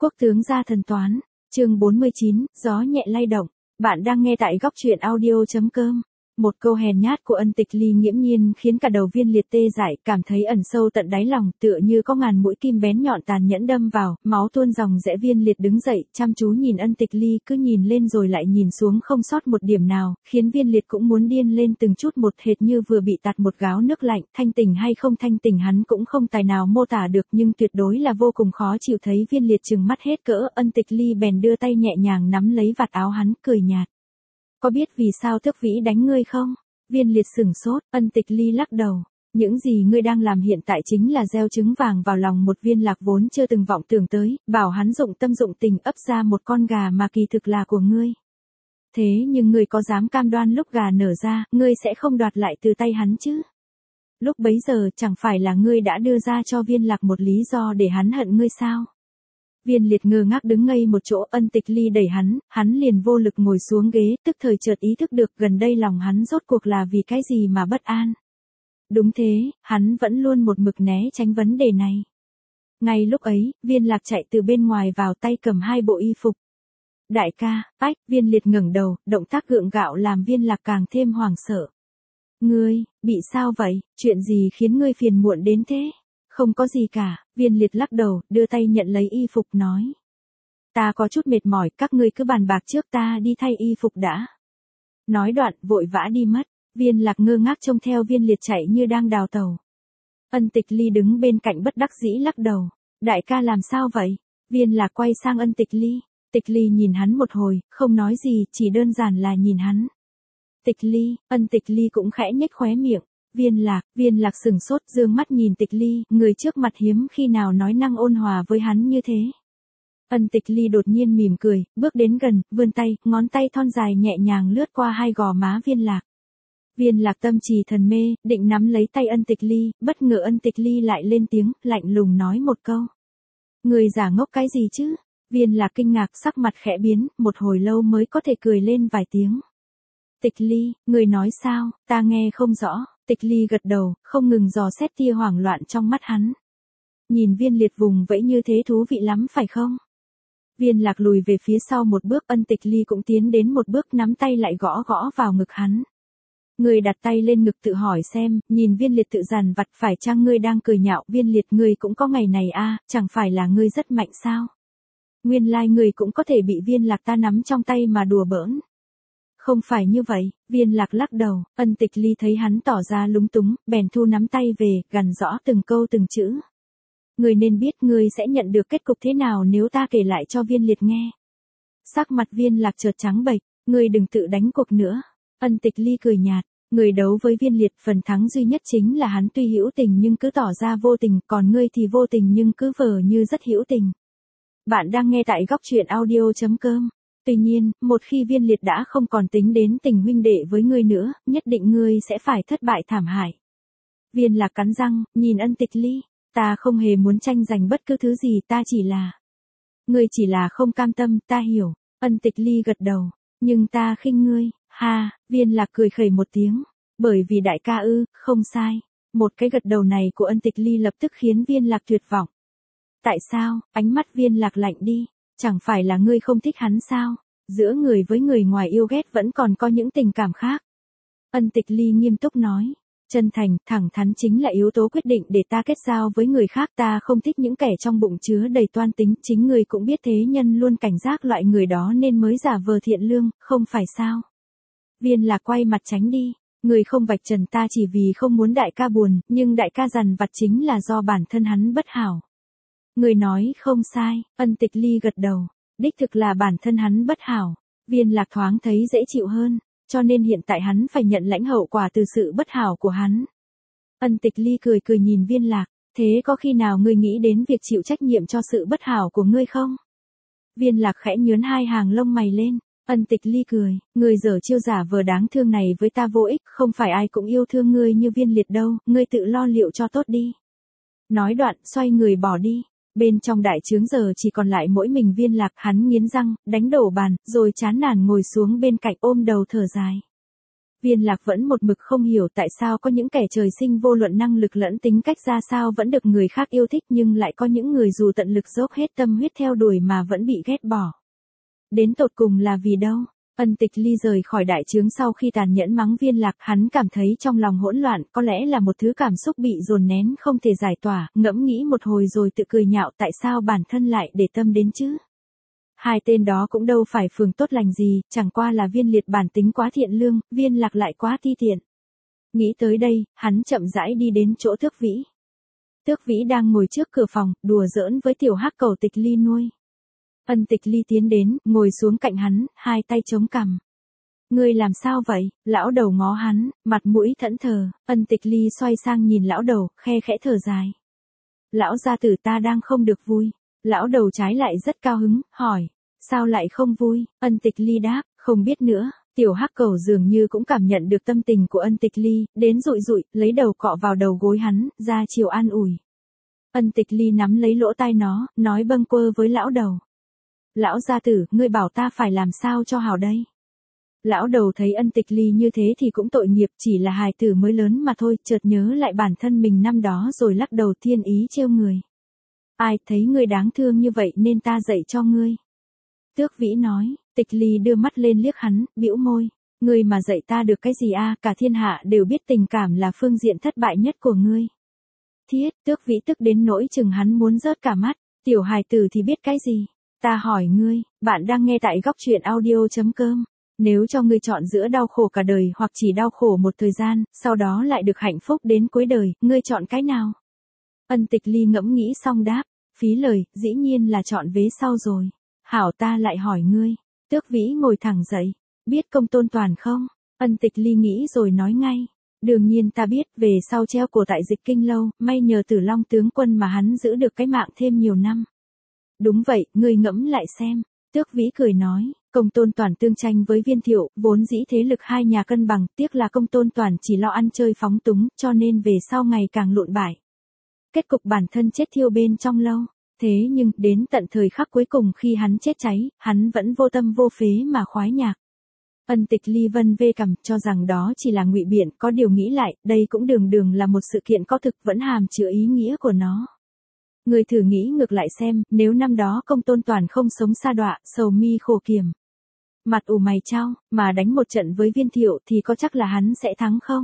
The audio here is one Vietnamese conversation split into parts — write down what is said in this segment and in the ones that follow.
Quốc tướng gia thần toán, chương 49, gió nhẹ lay động. Bạn đang nghe tại góc truyện audio.com. Một câu hèn nhát của Ân Tịch Ly nghiễm nhiên khiến cả đầu Viên Liệt tê dại, cảm thấy ẩn sâu tận đáy lòng, tựa như có ngàn mũi kim bén nhọn tàn nhẫn đâm vào, máu tuôn ròng rẽ. Viên Liệt đứng dậy, chăm chú nhìn Ân Tịch Ly, cứ nhìn lên rồi lại nhìn xuống không sót một điểm nào, khiến Viên Liệt cũng muốn điên lên từng chút một, hệt như vừa bị tạt một gáo nước lạnh. Thanh tỉnh hay không thanh tỉnh hắn cũng không tài nào mô tả được, nhưng tuyệt đối là vô cùng khó chịu. Thấy Viên Liệt trừng mắt hết cỡ, Ân Tịch Ly bèn đưa tay nhẹ nhàng nắm lấy vạt áo hắn, cười nhạt. Có biết vì sao Tước Vĩ đánh ngươi không? Viên Liệt sửng sốt, Ân Tịch Ly lắc đầu. Những gì ngươi đang làm hiện tại chính là gieo trứng vàng vào lòng một Viên Lạc vốn chưa từng vọng tưởng tới, bảo hắn dụng tâm dụng tình ấp ra một con gà mà kỳ thực là của ngươi. Thế nhưng ngươi có dám cam đoan lúc gà nở ra, ngươi sẽ không đoạt lại từ tay hắn chứ? Lúc bấy giờ chẳng phải là ngươi đã đưa ra cho Viên Lạc một lý do để hắn hận ngươi sao? Viên Liệt ngơ ngác đứng ngây một chỗ. Ân Tịch Ly đẩy hắn liền vô lực ngồi xuống ghế, tức thời chợt ý thức được gần đây lòng hắn rốt cuộc là vì cái gì mà bất an. Đúng thế, hắn vẫn luôn một mực né tránh vấn đề này. Ngay lúc ấy, Viên Lạc chạy từ bên ngoài vào, tay cầm hai bộ y phục. Đại ca, ách, Viên Liệt ngẩng đầu, động tác gượng gạo làm Viên Lạc càng thêm hoảng sợ. Ngươi, bị sao vậy, chuyện gì khiến ngươi phiền muộn đến thế? Không có gì cả, Viên Liệt lắc đầu, đưa tay nhận lấy y phục nói. Ta có chút mệt mỏi, các ngươi cứ bàn bạc trước, ta đi thay y phục đã. Nói đoạn, vội vã đi mất. Viên Lạc ngơ ngác trông theo Viên Liệt chạy như đang đào tàu. Ân Tịch Ly đứng bên cạnh bất đắc dĩ lắc đầu. Đại ca làm sao vậy? Viên Lạc quay sang Ân Tịch Ly. Tịch Ly nhìn hắn một hồi, không nói gì, chỉ đơn giản là nhìn hắn. Tịch Ly, Ân Tịch Ly cũng khẽ nhếch khóe miệng. Viên Lạc sừng sốt, dương mắt nhìn Tịch Ly, người trước mặt hiếm khi nào nói năng ôn hòa với hắn như thế. Ân Tịch Ly đột nhiên mỉm cười, bước đến gần, vươn tay, ngón tay thon dài nhẹ nhàng lướt qua hai gò má Viên Lạc. Viên Lạc tâm trì thần mê, định nắm lấy tay Ân Tịch Ly, bất ngờ Ân Tịch Ly lại lên tiếng, lạnh lùng nói một câu. Người giả ngốc cái gì chứ? Viên Lạc kinh ngạc, sắc mặt khẽ biến, một hồi lâu mới có thể cười lên vài tiếng. Tịch Ly, người nói sao, ta nghe không rõ. Tịch Ly gật đầu, không ngừng dò xét tia hoảng loạn trong mắt hắn. Nhìn Viên Liệt vùng vẫy như thế thú vị lắm phải không? Viên Lạc lùi về phía sau một bước, Ân Tịch Ly cũng tiến đến một bước, nắm tay lại gõ gõ vào ngực hắn. Người đặt tay lên ngực tự hỏi xem, nhìn Viên Liệt tự dằn vặt, phải chăng ngươi đang cười nhạo? Viên Liệt, ngươi cũng có ngày này à, chẳng phải là ngươi rất mạnh sao? Nguyên lai ngươi cũng có thể bị Viên Lạc ta nắm trong tay mà đùa bỡn. Không phải như vậy, Viên Lạc lắc đầu. Ân Tịch Ly thấy hắn tỏ ra lúng túng, bèn thu nắm tay về, gằn rõ từng câu từng chữ. Ngươi nên biết ngươi sẽ nhận được kết cục thế nào nếu ta kể lại cho Viên Liệt nghe. Sắc mặt Viên Lạc chợt trắng bệch, ngươi đừng tự đánh cuộc nữa. Ân Tịch Ly cười nhạt, người đấu với Viên Liệt, phần thắng duy nhất chính là hắn tuy hữu tình nhưng cứ tỏ ra vô tình, còn ngươi thì vô tình nhưng cứ vờ như rất hữu tình. Bạn đang nghe tại góc truyện audio.com. Tuy nhiên, một khi Viên Liệt đã không còn tính đến tình huynh đệ với ngươi nữa, nhất định ngươi sẽ phải thất bại thảm hại. Viên Lạc cắn răng, nhìn Ân Tịch Ly. Ta không hề muốn tranh giành bất cứ thứ gì, ta chỉ là... Ngươi chỉ là không cam tâm, ta hiểu. Ân Tịch Ly gật đầu. Nhưng ta khinh ngươi, ha, Viên Lạc cười khẩy một tiếng. Bởi vì đại ca ư, không sai. Một cái gật đầu này của Ân Tịch Ly lập tức khiến Viên Lạc tuyệt vọng. Tại sao? Ánh mắt Viên Lạc lạnh đi. Chẳng phải là ngươi không thích hắn sao? Giữa người với người ngoài yêu ghét vẫn còn có những tình cảm khác. Ân Tịch Ly nghiêm túc nói. Chân thành, thẳng thắn chính là yếu tố quyết định để ta kết giao với người khác. Ta không thích những kẻ trong bụng chứa đầy toan tính. Chính người cũng biết thế, nhân luôn cảnh giác loại người đó nên mới giả vờ thiện lương, không phải sao? Viên Lạc quay mặt tránh đi. Người không vạch trần ta chỉ vì không muốn đại ca buồn, nhưng đại ca dằn vặt chính là do bản thân hắn bất hảo. Người nói không sai, Ân Tịch Ly gật đầu. Đích thực là bản thân hắn bất hảo. Viên Lạc thoáng thấy dễ chịu hơn, cho nên hiện tại hắn phải nhận lãnh hậu quả từ sự bất hảo của hắn. Ân Tịch Ly cười cười nhìn Viên Lạc. Thế có khi nào ngươi nghĩ đến việc chịu trách nhiệm cho sự bất hảo của ngươi không? Viên Lạc khẽ nhướng hai hàng lông mày lên. Ân Tịch Ly cười. Ngươi giở chiêu giả vờ đáng thương này với ta vô ích, không phải ai cũng yêu thương ngươi như Viên Liệt đâu, ngươi tự lo liệu cho tốt đi. Nói đoạn, xoay người bỏ đi. Bên trong đại trướng giờ chỉ còn lại mỗi mình Viên Lạc, hắn nghiến răng, đánh đổ bàn, rồi chán nản ngồi xuống bên cạnh ôm đầu thở dài. Viên Lạc vẫn một mực không hiểu tại sao có những kẻ trời sinh vô luận năng lực lẫn tính cách ra sao vẫn được người khác yêu thích nhưng lại có những người dù tận lực dốc hết tâm huyết theo đuổi mà vẫn bị ghét bỏ. Đến tột cùng là vì đâu? Ân Tịch Ly rời khỏi đại trướng sau khi tàn nhẫn mắng Viên Lạc, hắn cảm thấy trong lòng hỗn loạn, có lẽ là một thứ cảm xúc bị dồn nén không thể giải tỏa, ngẫm nghĩ một hồi rồi tự cười nhạo tại sao bản thân lại để tâm đến chứ. Hai tên đó cũng đâu phải phường tốt lành gì, chẳng qua là Viên Liệt bản tính quá thiện lương, Viên Lạc lại quá ti tiện. Nghĩ tới đây, hắn chậm rãi đi đến chỗ Tước Vĩ. Tước Vĩ đang ngồi trước cửa phòng, đùa giỡn với tiểu hắc cầu Tịch Ly nuôi. Ân Tịch Ly tiến đến, ngồi xuống cạnh hắn, hai tay chống cằm. Ngươi làm sao vậy? Lão đầu ngó hắn, mặt mũi thẫn thờ, Ân Tịch Ly xoay sang nhìn lão đầu, khe khẽ thở dài. Lão gia tử ta đang không được vui. Lão đầu trái lại rất cao hứng, hỏi. Sao lại không vui? Ân Tịch Ly đáp, không biết nữa. Tiểu hắc cầu dường như cũng cảm nhận được tâm tình của Ân Tịch Ly, đến rụi rụi, lấy đầu cọ vào đầu gối hắn, ra chiều an ủi. Ân Tịch Ly nắm lấy lỗ tai nó, nói bâng quơ với lão đầu. Lão gia tử, ngươi bảo ta phải làm sao cho hảo đây? Lão đầu thấy Ân Tịch Ly như thế thì cũng tội nghiệp, chỉ là hài tử mới lớn mà thôi, chợt nhớ lại bản thân mình năm đó rồi lắc đầu thiên ý trêu người. Ai thấy ngươi đáng thương như vậy nên ta dạy cho ngươi. Tước Vĩ nói, Tịch Ly đưa mắt lên liếc hắn, bĩu môi. Ngươi mà dạy ta được cái gì a? Cả thiên hạ đều biết tình cảm là phương diện thất bại nhất của ngươi. Thiết, Tước Vĩ tức đến nỗi chừng hắn muốn rớt cả mắt. Tiểu hài tử thì biết cái gì? Ta hỏi ngươi, bạn đang nghe tại góc truyện audio.com. Nếu cho ngươi chọn giữa đau khổ cả đời hoặc chỉ đau khổ một thời gian, sau đó lại được hạnh phúc đến cuối đời, ngươi chọn cái nào? Ân Tịch Ly ngẫm nghĩ xong đáp, phí lời, dĩ nhiên là chọn vế sau rồi. Hảo, ta lại hỏi ngươi. Tước Vĩ ngồi thẳng dậy, biết Công Tôn Toàn không? Ân Tịch Ly nghĩ rồi nói ngay. Đương nhiên ta biết, về sau treo cổ tại Dịch Kinh lâu, may nhờ Tử Long tướng quân mà hắn giữ được cái mạng thêm nhiều năm. Đúng vậy, ngươi ngẫm lại xem. Tước Vĩ cười nói, Công Tôn Toàn tương tranh với Viên Thiệu, vốn dĩ thế lực hai nhà cân bằng, tiếc là Công Tôn Toàn chỉ lo ăn chơi phóng túng, cho nên về sau ngày càng lụn bại. Kết cục bản thân chết thiêu bên trong lâu. Thế nhưng, đến tận thời khắc cuối cùng khi hắn chết cháy, hắn vẫn vô tâm vô phế mà khoái nhạc. Ân Tịch Ly vân vê cằm, cho rằng đó chỉ là ngụy biện, có điều nghĩ lại, đây cũng đường đường là một sự kiện có thực vẫn hàm chứa ý nghĩa của nó. Người thử nghĩ ngược lại xem, nếu năm đó Công Tôn Toàn không sống sa đọa, sầu mi khổ kiểm, mặt ủ mày chau, mà đánh một trận với Viên Thiệu thì có chắc là hắn sẽ thắng không?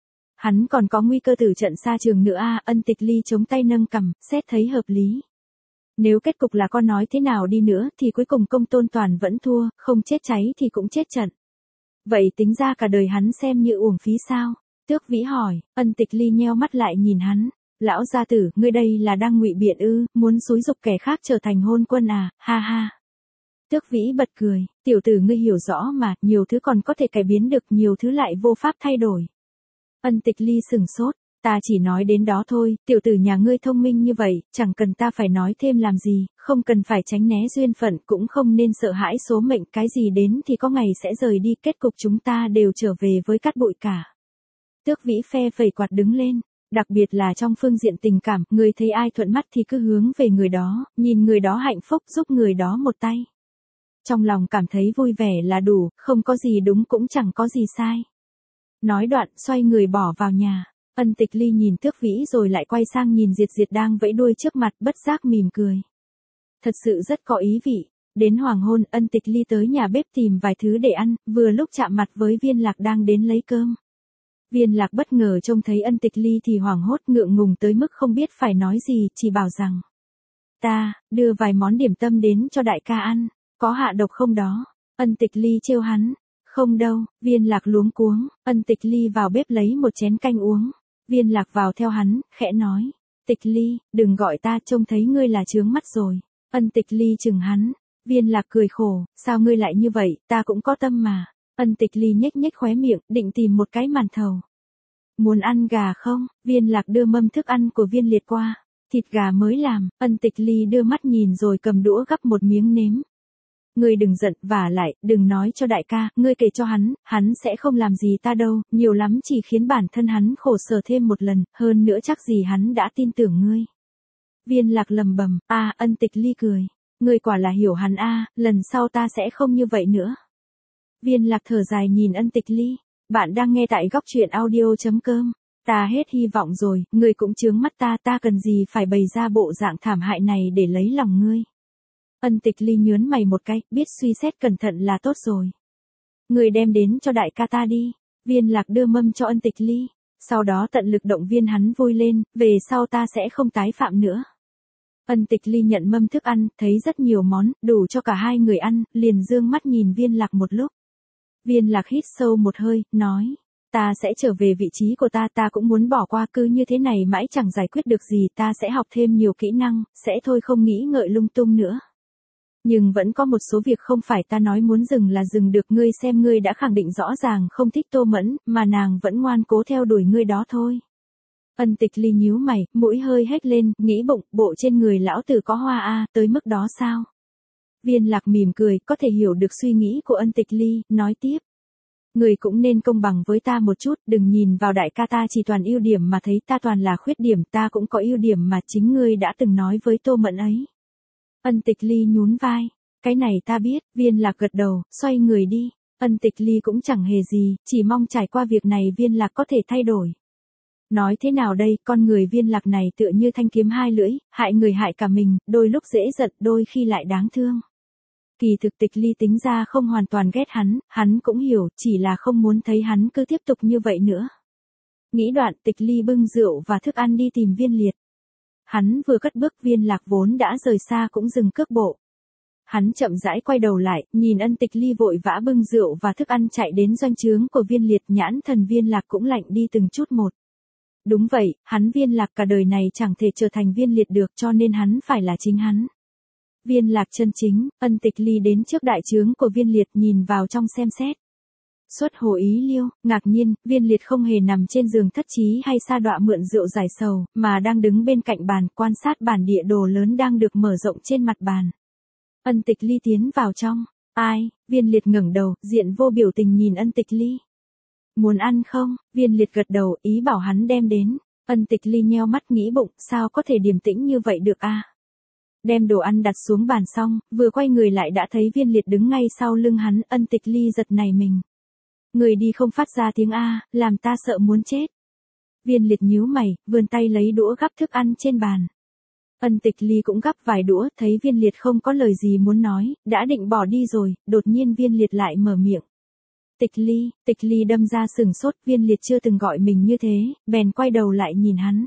Hắn còn có nguy cơ tử trận xa trường nữa a. Ân Tịch Ly chống tay nâng cằm, xét thấy hợp lý. Nếu kết cục là con nói thế nào đi nữa thì cuối cùng Công Tôn Toàn vẫn thua, không chết cháy thì cũng chết trận. Vậy tính ra cả đời hắn xem như uổng phí sao? Tước Vĩ hỏi. Ân Tịch Ly nheo mắt lại nhìn hắn. Lão gia tử, ngươi đây là đang ngụy biện ư, muốn xúi giục kẻ khác trở thành hôn quân à, ha ha. Tước Vĩ bật cười, tiểu tử ngươi hiểu rõ mà, nhiều thứ còn có thể cải biến được, nhiều thứ lại vô pháp thay đổi. Ân Tịch Ly sừng sốt, ta chỉ nói đến đó thôi, tiểu tử nhà ngươi thông minh như vậy, chẳng cần ta phải nói thêm làm gì, không cần phải tránh né duyên phận, cũng không nên sợ hãi số mệnh, cái gì đến thì có ngày sẽ rời đi, kết cục chúng ta đều trở về với cát bụi cả. Tước Vĩ phe phẩy quạt đứng lên. Đặc biệt là trong phương diện tình cảm, người thấy ai thuận mắt thì cứ hướng về người đó, nhìn người đó hạnh phúc giúp người đó một tay. Trong lòng cảm thấy vui vẻ là đủ, không có gì đúng cũng chẳng có gì sai. Nói đoạn, xoay người bỏ vào nhà. Ân Tịch Ly nhìn Tước Vĩ rồi lại quay sang nhìn Diệt Diệt đang vẫy đuôi trước mặt, bất giác mỉm cười. Thật sự rất có ý vị. Đến hoàng hôn, Ân Tịch Ly tới nhà bếp tìm vài thứ để ăn, vừa lúc chạm mặt với Viên Lạc đang đến lấy cơm. Viên Lạc bất ngờ trông thấy Ân Tịch Ly thì hoảng hốt ngượng ngùng tới mức không biết phải nói gì, chỉ bảo rằng. Ta, đưa vài món điểm tâm đến cho đại ca ăn, có hạ độc không đó? Ân Tịch Ly trêu hắn. Không đâu, Viên Lạc luống cuống, Ân Tịch Ly vào bếp lấy một chén canh uống. Viên Lạc vào theo hắn, khẽ nói. Tịch Ly, đừng gọi ta, trông thấy ngươi là chướng mắt rồi. Ân Tịch Ly chừng hắn. Viên Lạc cười khổ, sao ngươi lại như vậy, ta cũng có tâm mà. Ân Tịch Ly nhếch nhếch khóe miệng, định tìm một cái màn thầu. Muốn ăn gà không? Viên Lạc đưa mâm thức ăn của Viên Liệt qua. Thịt gà mới làm, Ân Tịch Ly đưa mắt nhìn rồi cầm đũa gắp một miếng nếm. Ngươi đừng giận, vả lại, đừng nói cho đại ca, ngươi kể cho hắn sẽ không làm gì ta đâu, nhiều lắm chỉ khiến bản thân hắn khổ sở thêm một lần, hơn nữa chắc gì hắn đã tin tưởng ngươi. Viên Lạc lầm bầm, Ân Tịch Ly cười. Ngươi quả là hiểu hắn lần sau ta sẽ không như vậy nữa. Viên Lạc thở dài nhìn Ân Tịch Ly. Bạn đang nghe tại góc truyện audio.com. Ta hết hy vọng rồi, ngươi cũng chướng mắt ta cần gì phải bày ra bộ dạng thảm hại này để lấy lòng ngươi. Ân Tịch Ly nhớn mày một cái, biết suy xét cẩn thận là tốt rồi. Ngươi đem đến cho đại ca ta đi. Viên Lạc đưa mâm cho Ân Tịch Ly, sau đó tận lực động viên hắn vui lên, về sau ta sẽ không tái phạm nữa. Ân Tịch Ly nhận mâm thức ăn, thấy rất nhiều món, đủ cho cả hai người ăn, liền dương mắt nhìn Viên Lạc một lúc. Viên Lạc hít sâu một hơi, nói, ta sẽ trở về vị trí của ta cũng muốn bỏ qua, cứ như thế này mãi chẳng giải quyết được gì, ta sẽ học thêm nhiều kỹ năng, sẽ thôi không nghĩ ngợi lung tung nữa. Nhưng vẫn có một số việc không phải ta nói muốn dừng là dừng được, ngươi xem ngươi đã khẳng định rõ ràng không thích Tô Mẫn, mà nàng vẫn ngoan cố theo đuổi ngươi đó thôi. Ân Tịch Ly nhíu mày, mũi hơi hét lên, nghĩ bụng, bộ trên người lão tử có hoa a, tới mức đó sao? Viên Lạc mỉm cười, có thể hiểu được suy nghĩ của Ân Tịch Ly, nói tiếp. Người cũng nên công bằng với ta một chút, đừng nhìn vào đại ca ta chỉ toàn ưu điểm mà thấy ta toàn là khuyết điểm, ta cũng có ưu điểm mà chính ngươi đã từng nói với Tô Mẫn ấy. Ân Tịch Ly nhún vai, cái này ta biết. Viên Lạc gật đầu, xoay người đi. Ân Tịch Ly cũng chẳng hề gì, chỉ mong trải qua việc này Viên Lạc có thể thay đổi. Nói thế nào đây, con người Viên Lạc này tựa như thanh kiếm hai lưỡi, hại người hại cả mình, đôi lúc dễ giận, đôi khi lại đáng thương. Kỳ thực Tịch Ly tính ra không hoàn toàn ghét hắn cũng hiểu, chỉ là không muốn thấy hắn cứ tiếp tục như vậy nữa. Nghĩ đoạn, Tịch Ly bưng rượu và thức ăn đi tìm Viên Liệt. Hắn vừa cất bước, Viên Lạc vốn đã rời xa cũng dừng cước bộ. Hắn chậm rãi quay đầu lại, nhìn Ân Tịch Ly vội vã bưng rượu và thức ăn chạy đến doanh trướng của Viên Liệt, nhãn thần Viên Lạc cũng lạnh đi từng chút một. Đúng vậy, hắn Viên Lạc cả đời này chẳng thể trở thành Viên Liệt được, cho nên hắn phải là chính hắn. Viên Lạc chân chính. Ân Tịch Ly đến trước đại trướng của Viên Liệt, nhìn vào trong xem xét. Xuất hồ ý liêu, ngạc nhiên, Viên Liệt không hề nằm trên giường thất trí hay sa đọa mượn rượu giải sầu, mà đang đứng bên cạnh bàn, quan sát bản địa đồ lớn đang được mở rộng trên mặt bàn. Ân Tịch Ly tiến vào trong. Ai? Viên Liệt ngẩng đầu, diện vô biểu tình nhìn Ân Tịch Ly. Muốn ăn không? Viên Liệt gật đầu, ý bảo hắn đem đến. Ân Tịch Ly nheo mắt nghĩ bụng, sao có thể điềm tĩnh như vậy được a? Đem đồ ăn đặt xuống bàn xong, vừa quay người lại đã thấy Viên Liệt đứng ngay sau lưng hắn. Ân Tịch Ly giật nảy mình. Người đi không phát ra tiếng a, làm ta sợ muốn chết. Viên Liệt nhíu mày, vươn tay lấy đũa gắp thức ăn trên bàn. Ân Tịch Ly cũng gắp vài đũa, thấy Viên Liệt không có lời gì muốn nói, đã định bỏ đi rồi, đột nhiên Viên Liệt lại mở miệng. Tịch Ly đâm ra sừng sốt, Viên Liệt chưa từng gọi mình như thế, bèn quay đầu lại nhìn hắn.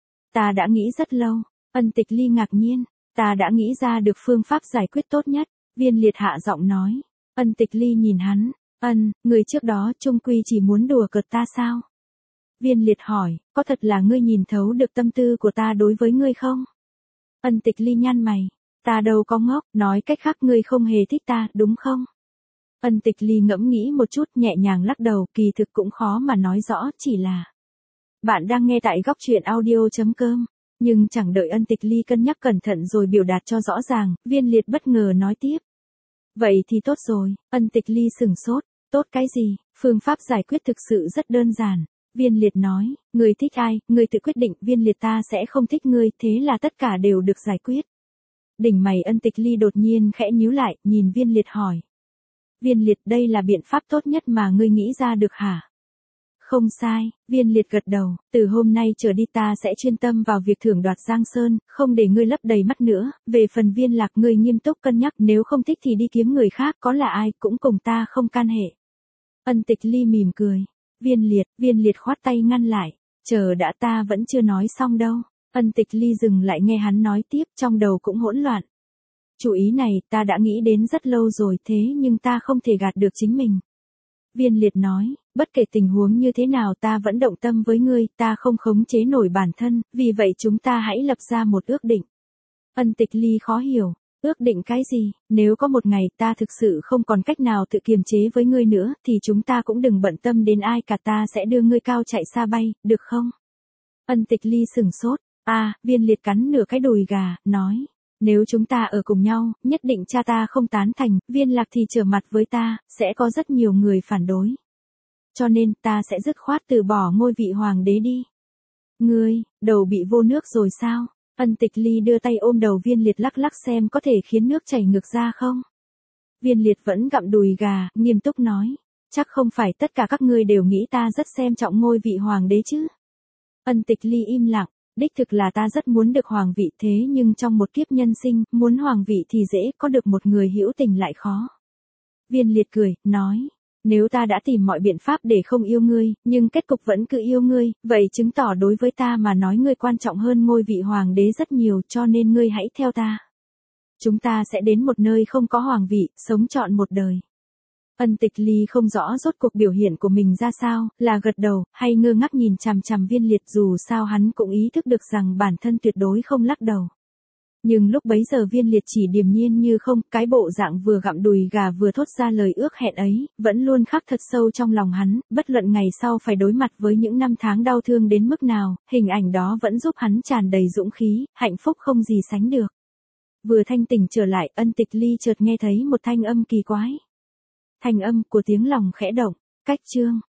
Ta đã nghĩ rất lâu. Ân Tịch Ly ngạc nhiên. Ta đã nghĩ ra được phương pháp giải quyết tốt nhất. Viên Liệt hạ giọng nói. Ân Tịch Ly nhìn hắn. Người trước đó chung quy chỉ muốn đùa cợt ta sao? Viên Liệt hỏi, có thật là ngươi nhìn thấu được tâm tư của ta đối với ngươi không? Ân Tịch Ly nhăn mày. Ta đâu có ngốc, nói cách khác ngươi không hề thích ta, đúng không? Ân Tịch Ly ngẫm nghĩ một chút, nhẹ nhàng lắc đầu, kỳ thực cũng khó mà nói rõ, chỉ là. Bạn đang nghe tại góc truyện audio.com. Nhưng chẳng đợi Ân Tịch Ly cân nhắc cẩn thận rồi biểu đạt cho rõ ràng, Viên Liệt bất ngờ nói tiếp. Vậy thì tốt rồi. Ân Tịch Ly sửng sốt. Tốt cái gì? Phương pháp giải quyết thực sự rất đơn giản. Viên Liệt nói, ngươi thích ai, ngươi tự quyết định, Viên Liệt ta sẽ không thích ngươi, thế là tất cả đều được giải quyết. Đỉnh mày Ân Tịch Ly đột nhiên khẽ nhíu lại, nhìn Viên Liệt hỏi. Viên Liệt, đây là biện pháp tốt nhất mà ngươi nghĩ ra được hả? Không sai. Viên Liệt gật đầu, từ hôm nay trở đi ta sẽ chuyên tâm vào việc thưởng đoạt Giang Sơn, không để ngươi lấp đầy mắt nữa. Về phần Viên Lạc, ngươi nghiêm túc cân nhắc, nếu không thích thì đi kiếm người khác, có là ai cũng cùng ta không can hệ. Ân Tịch Ly mỉm cười. Viên Liệt khoát tay ngăn lại. Chờ đã, ta vẫn chưa nói xong đâu. Ân Tịch Ly dừng lại nghe hắn nói tiếp, trong đầu cũng hỗn loạn. Chủ ý này, ta đã nghĩ đến rất lâu rồi, thế nhưng ta không thể gạt được chính mình. Viên Liệt nói, bất kể tình huống như thế nào ta vẫn động tâm với ngươi, ta không khống chế nổi bản thân, vì vậy chúng ta hãy lập ra một ước định. Ân Tịch Ly khó hiểu, ước định cái gì? Nếu có một ngày ta thực sự không còn cách nào tự kiềm chế với ngươi nữa, thì chúng ta cũng đừng bận tâm đến ai cả, ta sẽ đưa ngươi cao chạy xa bay, được không? Ân Tịch Ly sửng sốt. Viên Liệt cắn nửa cái đùi gà, nói. Nếu chúng ta ở cùng nhau, nhất định cha ta không tán thành, Viên Lạc thì trở mặt với ta, sẽ có rất nhiều người phản đối. Cho nên, ta sẽ dứt khoát từ bỏ ngôi vị hoàng đế đi. Ngươi, đầu bị vô nước rồi sao? Ân Tịch Ly đưa tay ôm đầu Viên Liệt lắc lắc xem có thể khiến nước chảy ngược ra không? Viên Liệt vẫn gặm đùi gà, nghiêm túc nói. Chắc không phải tất cả các ngươi đều nghĩ ta rất xem trọng ngôi vị hoàng đế chứ. Ân Tịch Ly im lặng, đích thực là ta rất muốn được hoàng vị thế nhưng trong một kiếp nhân sinh, muốn hoàng vị thì dễ, có được một người hữu tình lại khó. Viên Liệt cười, nói, nếu ta đã tìm mọi biện pháp để không yêu ngươi, nhưng kết cục vẫn cứ yêu ngươi, vậy chứng tỏ đối với ta mà nói ngươi quan trọng hơn ngôi vị hoàng đế rất nhiều, cho nên ngươi hãy theo ta. Chúng ta sẽ đến một nơi không có hoàng vị, sống trọn một đời. Ân Tịch Ly không rõ rốt cuộc biểu hiện của mình ra sao, là gật đầu, hay ngơ ngác nhìn chằm chằm Viên Liệt, dù sao hắn cũng ý thức được rằng bản thân tuyệt đối không lắc đầu. Nhưng lúc bấy giờ Viên Liệt chỉ điềm nhiên như không, cái bộ dạng vừa gặm đùi gà vừa thốt ra lời ước hẹn ấy, vẫn luôn khắc thật sâu trong lòng hắn, bất luận ngày sau phải đối mặt với những năm tháng đau thương đến mức nào, hình ảnh đó vẫn giúp hắn tràn đầy dũng khí, hạnh phúc không gì sánh được. Vừa thanh tỉnh trở lại, Ân Tịch Ly chợt nghe thấy một thanh âm kỳ quái. Thanh âm của tiếng lòng khẽ động, cách chương.